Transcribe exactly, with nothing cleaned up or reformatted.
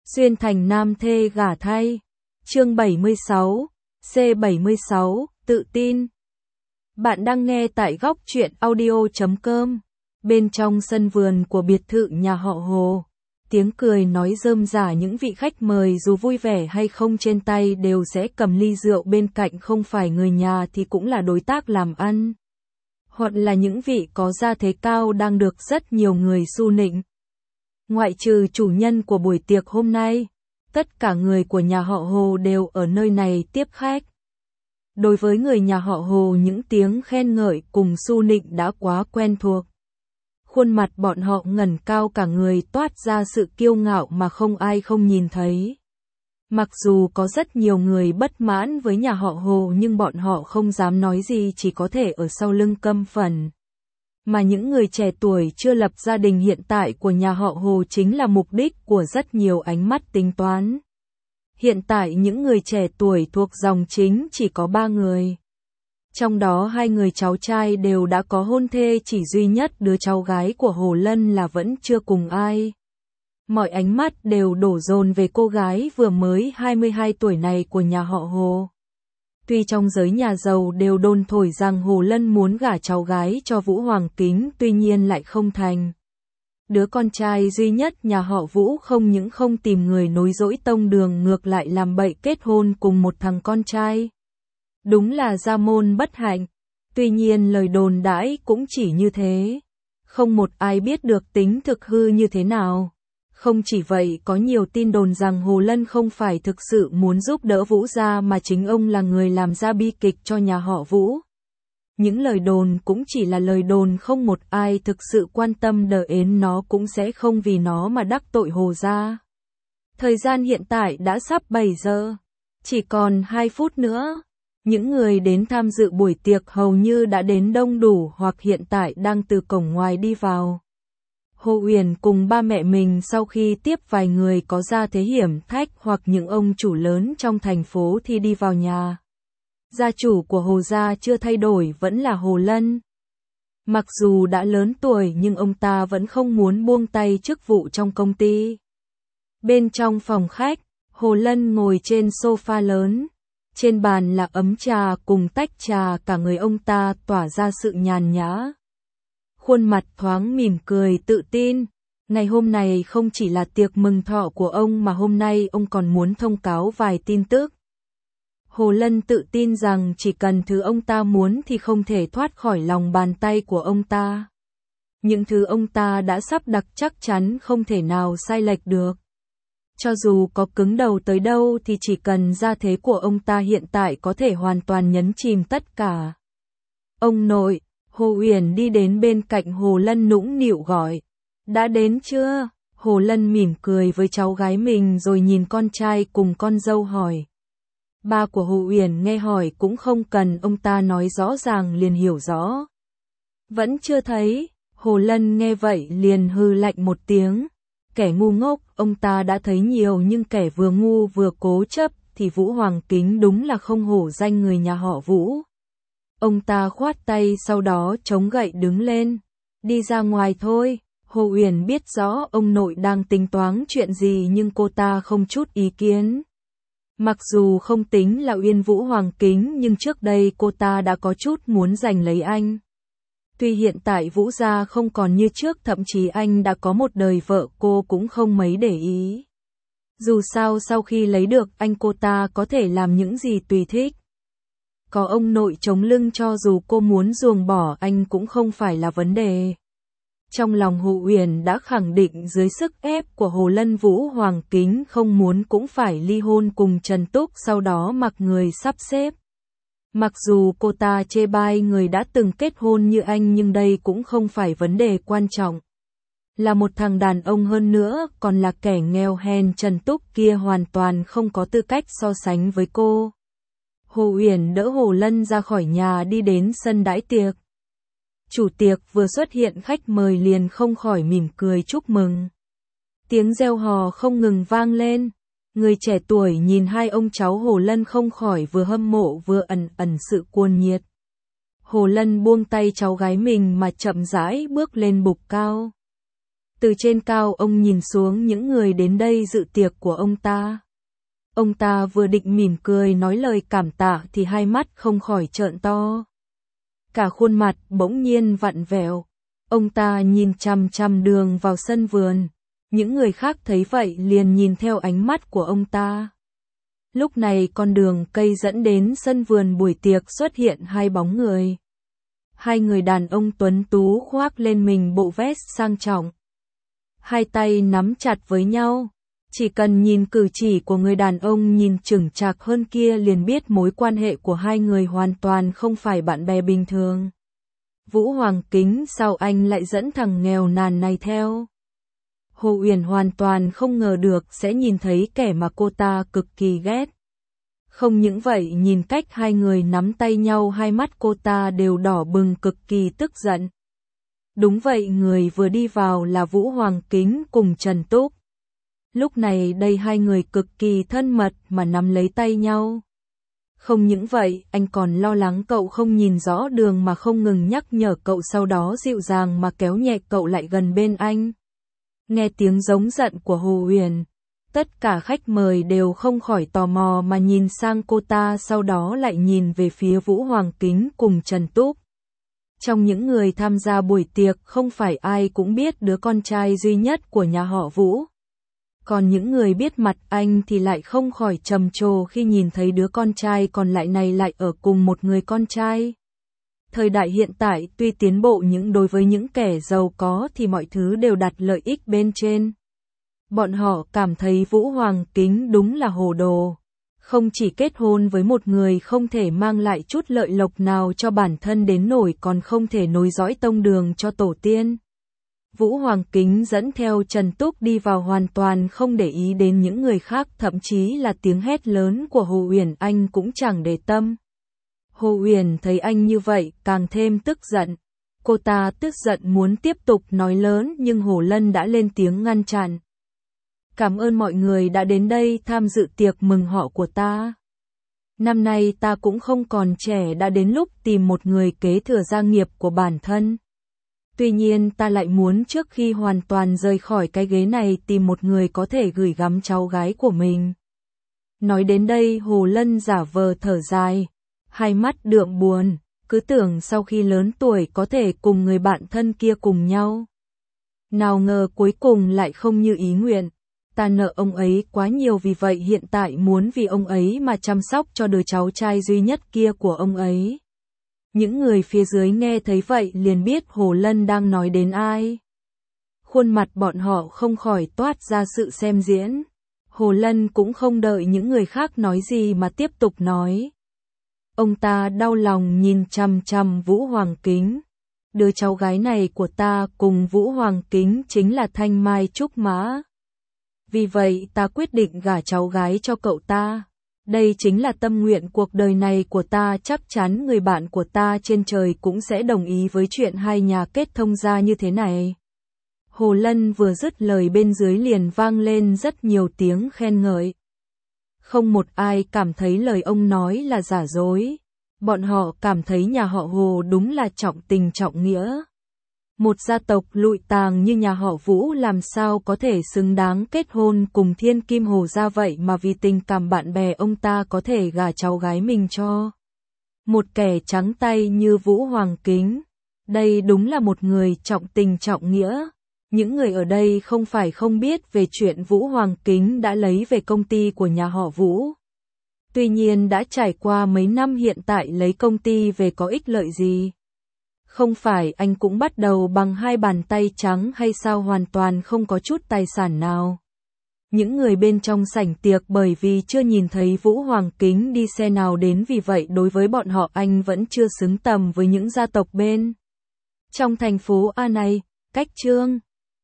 Xuyên thành nam thê gả thay. Chương bảy mươi sáu, C bảy mươi sáu, tự tin. Bạn đang nghe tại góc truyện audio chấm com. Bên trong sân vườn của biệt thự nhà họ Hồ, tiếng cười nói rơm rả, những vị khách mời dù vui vẻ hay không trên tay đều sẽ cầm ly rượu bên cạnh, không phải người nhà thì cũng là đối tác làm ăn, hoặc là những vị có gia thế cao đang được rất nhiều người su nịnh. Ngoại trừ chủ nhân của buổi tiệc hôm nay, tất cả người của nhà họ Hồ đều ở nơi này tiếp khách. Đối với người nhà họ Hồ, những tiếng khen ngợi cùng su nịnh đã quá quen thuộc. Khuôn mặt bọn họ ngẩng cao, cả người toát ra sự kiêu ngạo mà không ai không nhìn thấy. Mặc dù có rất nhiều người bất mãn với nhà họ Hồ nhưng bọn họ không dám nói gì, chỉ có thể ở sau lưng căm phẫn. Mà những người trẻ tuổi chưa lập gia đình hiện tại của nhà họ Hồ chính là mục đích của rất nhiều ánh mắt tính toán. Hiện tại những người trẻ tuổi thuộc dòng chính chỉ có ba người. Trong đó hai người cháu trai đều đã có hôn thê, chỉ duy nhất đứa cháu gái của Hồ Lân là vẫn chưa cùng ai. Mọi ánh mắt đều đổ dồn về cô gái vừa mới hai mươi hai tuổi này của nhà họ Hồ. Tuy trong giới nhà giàu đều đồn thổi rằng Hồ Lân muốn gả cháu gái cho Vũ Hoàng Kính, tuy nhiên lại không thành. Đứa con trai duy nhất nhà họ Vũ không những không tìm người nối dõi tông đường, ngược lại làm bậy kết hôn cùng một thằng con trai. Đúng là gia môn bất hạnh. Tuy nhiên lời đồn đãi cũng chỉ như thế, không một ai biết được tính thực hư như thế nào. Không chỉ vậy, có nhiều tin đồn rằng Hồ Lân không phải thực sự muốn giúp đỡ Vũ gia mà chính ông là người làm ra bi kịch cho nhà họ Vũ. Những lời đồn cũng chỉ là lời đồn, không một ai thực sự quan tâm đến nó, cũng sẽ không vì nó mà đắc tội Hồ gia. Thời gian hiện tại đã sắp bảy giờ, chỉ còn hai phút nữa. Những người đến tham dự buổi tiệc hầu như đã đến đông đủ, hoặc hiện tại đang từ cổng ngoài đi vào. Hồ Uyển cùng ba mẹ mình sau khi tiếp vài người có gia thế hiểm hách hoặc những ông chủ lớn trong thành phố thì đi vào nhà. Gia chủ của Hồ gia chưa thay đổi, vẫn là Hồ Lân. Mặc dù đã lớn tuổi nhưng ông ta vẫn không muốn buông tay chức vụ trong công ty. Bên trong phòng khách, Hồ Lân ngồi trên sofa lớn. Trên bàn là ấm trà cùng tách trà, cả người ông ta tỏa ra sự nhàn nhã. Khuôn mặt thoáng mỉm cười tự tin. Ngày hôm nay không chỉ là tiệc mừng thọ của ông mà hôm nay ông còn muốn thông cáo vài tin tức. Hồ Lân tự tin rằng chỉ cần thứ ông ta muốn thì không thể thoát khỏi lòng bàn tay của ông ta. Những thứ ông ta đã sắp đặt chắc chắn không thể nào sai lệch được. Cho dù có cứng đầu tới đâu thì chỉ cần gia thế của ông ta hiện tại có thể hoàn toàn nhấn chìm tất cả. Ông nội. Hồ Uyển đi đến bên cạnh Hồ Lân nũng nịu gọi. Đã đến chưa? Hồ Lân mỉm cười với cháu gái mình rồi nhìn con trai cùng con dâu hỏi. Ba của Hồ Uyển nghe hỏi cũng không cần ông ta nói rõ ràng liền hiểu rõ. Vẫn chưa thấy. Hồ Lân nghe vậy liền hừ lạnh một tiếng. Kẻ ngu ngốc, ông ta đã thấy nhiều, nhưng kẻ vừa ngu vừa cố chấp thì Vũ Hoàng Kính đúng là không hổ danh người nhà họ Vũ. Ông ta khoát tay, sau đó chống gậy đứng lên. Đi ra ngoài thôi. Hồ Uyển biết rõ ông nội đang tính toán chuyện gì nhưng cô ta không chút ý kiến. Mặc dù không tính là uyên Vũ Hoàng Kính nhưng trước đây cô ta đã có chút muốn giành lấy anh. Tuy hiện tại Vũ gia không còn như trước, thậm chí anh đã có một đời vợ, cô cũng không mấy để ý. Dù sao sau khi lấy được anh, cô ta có thể làm những gì tùy thích. Có ông nội chống lưng, cho dù cô muốn ruồng bỏ anh cũng không phải là vấn đề. Trong lòng Hồ Uyển đã khẳng định dưới sức ép của Hồ Lân, Vũ Hoàng Kính không muốn cũng phải ly hôn cùng Trần Túc, sau đó mặc người sắp xếp. Mặc dù cô ta chê bai người đã từng kết hôn như anh nhưng đây cũng không phải vấn đề quan trọng. Là một thằng đàn ông, hơn nữa còn là kẻ nghèo hèn, Trần Túc kia hoàn toàn không có tư cách so sánh với cô. Hồ Uyển đỡ Hồ Lân ra khỏi nhà đi đến sân đãi tiệc. Chủ tiệc vừa xuất hiện, khách mời liền không khỏi mỉm cười chúc mừng. Tiếng reo hò không ngừng vang lên. Người trẻ tuổi nhìn hai ông cháu Hồ Lân không khỏi vừa hâm mộ vừa ẩn ẩn sự cuồng nhiệt. Hồ Lân buông tay cháu gái mình mà chậm rãi bước lên bục cao. Từ trên cao ông nhìn xuống những người đến đây dự tiệc của ông ta. Ông ta vừa định mỉm cười nói lời cảm tạ thì hai mắt không khỏi trợn to. Cả khuôn mặt bỗng nhiên vặn vẹo. Ông ta nhìn chằm chằm đường vào sân vườn. Những người khác thấy vậy liền nhìn theo ánh mắt của ông ta. Lúc này con đường cây dẫn đến sân vườn buổi tiệc xuất hiện hai bóng người. Hai người đàn ông tuấn tú khoác lên mình bộ vest sang trọng. Hai tay nắm chặt với nhau. Chỉ cần nhìn cử chỉ của người đàn ông nhìn chững chạc hơn kia liền biết mối quan hệ của hai người hoàn toàn không phải bạn bè bình thường. Vũ Hoàng Kính, sao anh lại dẫn thằng nghèo nàn này theo? Hồ Uyển hoàn toàn không ngờ được sẽ nhìn thấy kẻ mà cô ta cực kỳ ghét. Không những vậy, nhìn cách hai người nắm tay nhau, hai mắt cô ta đều đỏ bừng, cực kỳ tức giận. Đúng vậy, người vừa đi vào là Vũ Hoàng Kính cùng Trần Túc. Lúc này đây hai người cực kỳ thân mật mà nắm lấy tay nhau. Không những vậy, anh còn lo lắng cậu không nhìn rõ đường mà không ngừng nhắc nhở cậu, sau đó dịu dàng mà kéo nhẹ cậu lại gần bên anh. Nghe tiếng giống giận của Hồ Uyển, tất cả khách mời đều không khỏi tò mò mà nhìn sang cô ta, sau đó lại nhìn về phía Vũ Hoàng Kính cùng Trần Túc. Trong những người tham gia buổi tiệc không phải ai cũng biết đứa con trai duy nhất của nhà họ Vũ. Còn những người biết mặt anh thì lại không khỏi trầm trồ khi nhìn thấy đứa con trai còn lại này lại ở cùng một người con trai. Thời đại hiện tại tuy tiến bộ nhưng đối với những kẻ giàu có thì mọi thứ đều đặt lợi ích bên trên. Bọn họ cảm thấy Vũ Hoàng Kính đúng là hồ đồ. Không chỉ kết hôn với một người không thể mang lại chút lợi lộc nào cho bản thân đến nổi còn không thể nối dõi tông đường cho tổ tiên. Vũ Hoàng Kính dẫn theo Trần Túc đi vào hoàn toàn không để ý đến những người khác, thậm chí là tiếng hét lớn của Hồ Uyển anh cũng chẳng để tâm. Hồ Uyển thấy anh như vậy càng thêm tức giận. Cô ta tức giận muốn tiếp tục nói lớn nhưng Hồ Lân đã lên tiếng ngăn chặn. Cảm ơn mọi người đã đến đây tham dự tiệc mừng họ của ta. Năm nay ta cũng không còn trẻ, đã đến lúc tìm một người kế thừa gia nghiệp của bản thân. Tuy nhiên ta lại muốn trước khi hoàn toàn rời khỏi cái ghế này tìm một người có thể gửi gắm cháu gái của mình. Nói đến đây Hồ Lân giả vờ thở dài, hai mắt đượm buồn, cứ tưởng sau khi lớn tuổi có thể cùng người bạn thân kia cùng nhau. Nào ngờ cuối cùng lại không như ý nguyện. Ta nợ ông ấy quá nhiều, vì vậy hiện tại muốn vì ông ấy mà chăm sóc cho đứa cháu trai duy nhất kia của ông ấy. Những người phía dưới nghe thấy vậy liền biết Hồ Lân đang nói đến ai. Khuôn mặt bọn họ không khỏi toát ra sự xem diễn. Hồ Lân cũng không đợi những người khác nói gì mà tiếp tục nói. Ông ta đau lòng nhìn chằm chằm Vũ Hoàng Kính. Đứa cháu gái này của ta cùng Vũ Hoàng Kính chính là thanh mai trúc mã. Vì vậy ta quyết định gả cháu gái cho cậu ta. Đây chính là tâm nguyện cuộc đời này của ta, chắc chắn người bạn của ta trên trời cũng sẽ đồng ý với chuyện hai nhà kết thông gia như thế này. Hồ Lân vừa dứt lời bên dưới liền vang lên rất nhiều tiếng khen ngợi. Không một ai cảm thấy lời ông nói là giả dối. Bọn họ cảm thấy nhà họ Hồ đúng là trọng tình trọng nghĩa. Một gia tộc lụi tàng như nhà họ Vũ làm sao có thể xứng đáng kết hôn cùng Thiên Kim Hồ gia, vậy mà vì tình cảm bạn bè ông ta có thể gả cháu gái mình cho một kẻ trắng tay như Vũ Hoàng Kính. Đây đúng là một người trọng tình trọng nghĩa. Những người ở đây không phải không biết về chuyện Vũ Hoàng Kính đã lấy về công ty của nhà họ Vũ. Tuy nhiên đã trải qua mấy năm, hiện tại lấy công ty về có ích lợi gì? Không phải anh cũng bắt đầu bằng hai bàn tay trắng hay sao, hoàn toàn không có chút tài sản nào. Những người bên trong sảnh tiệc bởi vì chưa nhìn thấy Vũ Hoàng Kính đi xe nào đến, vì vậy đối với bọn họ anh vẫn chưa xứng tầm với những gia tộc bên trong thành phố A này. Cách chương